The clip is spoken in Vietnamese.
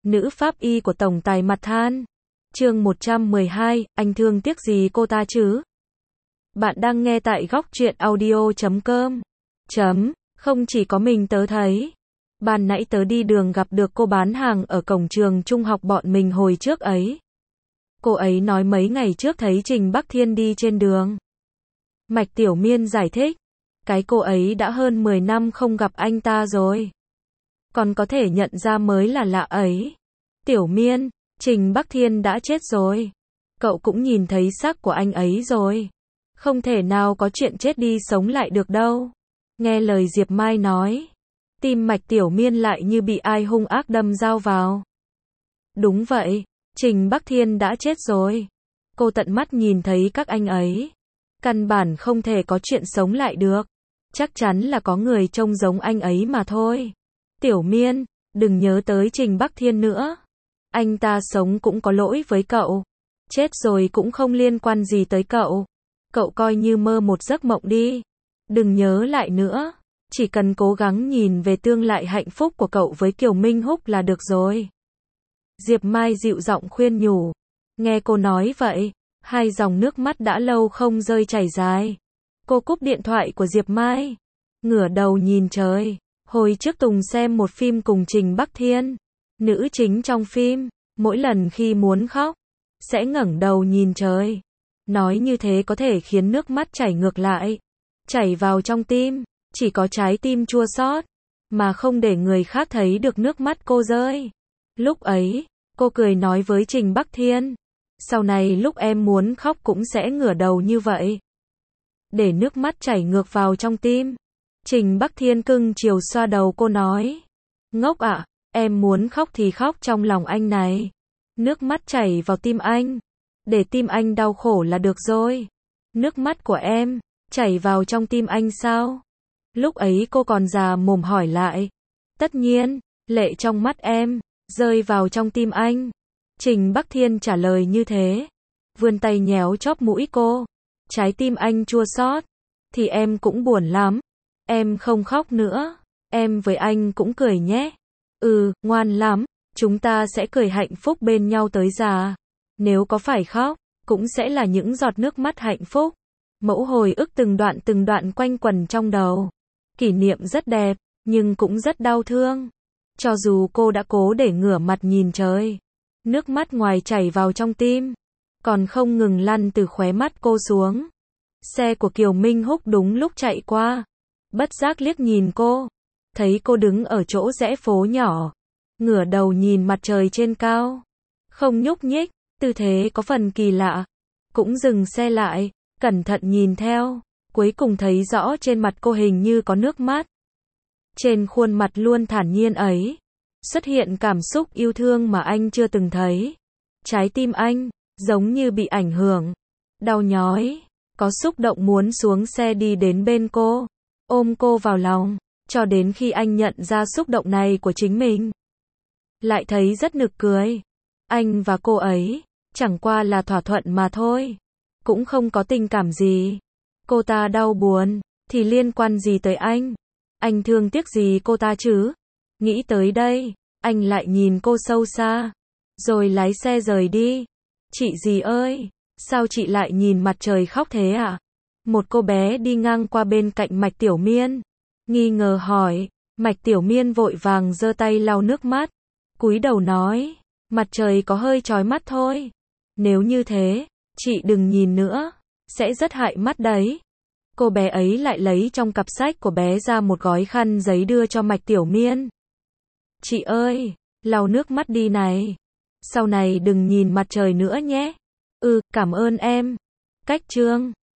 Nữ pháp y của tổng tài mặt than. Chương 112, anh thương tiếc gì cô ta chứ? Bạn đang nghe tại góc truyện audio.com. Không chỉ có mình tớ thấy. Ban nãy tớ đi đường gặp được cô bán hàng ở cổng trường trung học bọn mình hồi trước ấy. Cô ấy nói mấy ngày trước thấy Trình Bắc Thiên đi trên đường. Mạch Tiểu Miên giải thích. Cái cô ấy đã hơn 10 năm không gặp anh ta rồi. Còn có thể nhận ra mới là lạ ấy. Tiểu Miên, Trình Bắc Thiên đã chết rồi. Cậu cũng nhìn thấy xác của anh ấy rồi. Không thể nào có chuyện chết đi sống lại được đâu. Nghe lời Diệp Mai nói. Tim Mạch Tiểu Miên lại như bị ai hung ác đâm dao vào. Đúng vậy, Trình Bắc Thiên đã chết rồi. Cô tận mắt nhìn thấy các anh ấy. Căn bản không thể có chuyện sống lại được. Chắc chắn là có người trông giống anh ấy mà thôi. Tiểu Miên, đừng nhớ tới Trình Bắc Thiên nữa. Anh ta sống cũng có lỗi với cậu. Chết rồi cũng không liên quan gì tới cậu. Cậu coi như mơ một giấc mộng đi. Đừng nhớ lại nữa. Chỉ cần cố gắng nhìn về tương lai hạnh phúc của cậu với Kiều Minh Húc là được rồi. Diệp Mai dịu giọng khuyên nhủ. Nghe cô nói vậy, hai dòng nước mắt đã lâu không rơi chảy dài. Cô cúp điện thoại của Diệp Mai. Ngửa đầu nhìn trời. Hồi trước Tùng xem một phim cùng Trình Bắc Thiên. Nữ chính trong phim, mỗi lần khi muốn khóc, sẽ ngẩng đầu nhìn trời. Nói như thế có thể khiến nước mắt chảy ngược lại. Chảy vào trong tim, chỉ có trái tim chua xót, mà không để người khác thấy được nước mắt cô rơi. Lúc ấy, cô cười nói với Trình Bắc Thiên. Sau này lúc em muốn khóc cũng sẽ ngửa đầu như vậy. Để nước mắt chảy ngược vào trong tim. Trình Bắc Thiên cưng chiều xoa đầu cô nói. Ngốc ạ, em muốn khóc thì khóc trong lòng anh này. Nước mắt chảy vào tim anh. Để tim anh đau khổ là được rồi. Nước mắt của em, chảy vào trong tim anh sao? Lúc ấy cô còn già mồm hỏi lại. Tất nhiên, lệ trong mắt em, rơi vào trong tim anh. Trình Bắc Thiên trả lời như thế. Vươn tay nhéo chóp mũi cô. Trái tim anh chua xót. Thì em cũng buồn lắm. Em không khóc nữa. Em với anh cũng cười nhé. Ngoan lắm. Chúng ta sẽ cười hạnh phúc bên nhau tới già. Nếu có phải khóc, cũng sẽ là những giọt nước mắt hạnh phúc. Mẫu hồi ức từng đoạn quanh quẩn trong đầu. Kỷ niệm rất đẹp, nhưng cũng rất đau thương. Cho dù cô đã cố để ngửa mặt nhìn trời, nước mắt ngoài chảy vào trong tim, còn không ngừng lăn từ khóe mắt cô xuống. Xe của Kiều Minh Húc đúng lúc chạy qua. Bất giác liếc nhìn cô. Thấy cô đứng ở chỗ rẽ phố nhỏ. Ngửa đầu nhìn mặt trời trên cao. Không nhúc nhích, tư thế có phần kỳ lạ. Cũng dừng xe lại, cẩn thận nhìn theo. Cuối cùng thấy rõ trên mặt cô hình như có nước mắt. Trên khuôn mặt luôn thản nhiên ấy, xuất hiện cảm xúc yêu thương mà anh chưa từng thấy. Trái tim anh, giống như bị ảnh hưởng. Đau nhói, có xúc động muốn xuống xe đi đến bên cô. Ôm cô vào lòng, cho đến khi anh nhận ra xúc động này của chính mình. Lại thấy rất nực cười. Anh và cô ấy, chẳng qua là thỏa thuận mà thôi. Cũng không có tình cảm gì. Cô ta đau buồn, thì liên quan gì tới anh? Anh thương tiếc gì cô ta chứ? Nghĩ tới đây, anh lại nhìn cô sâu xa. Rồi lái xe rời đi. Chị dì ơi, sao chị lại nhìn mặt trời khóc thế ạ? Một cô bé đi ngang qua bên cạnh Mạch Tiểu Miên. Nghi ngờ hỏi. Mạch Tiểu Miên vội vàng giơ tay lau nước mắt. Cúi đầu nói. Mặt trời có hơi chói mắt thôi. Nếu như thế, chị đừng nhìn nữa. Sẽ rất hại mắt đấy. Cô bé ấy lại lấy trong cặp sách của bé ra một gói khăn giấy đưa cho Mạch Tiểu Miên. Chị ơi, lau nước mắt đi này. Sau này đừng nhìn mặt trời nữa nhé. Cảm ơn em. Cách chương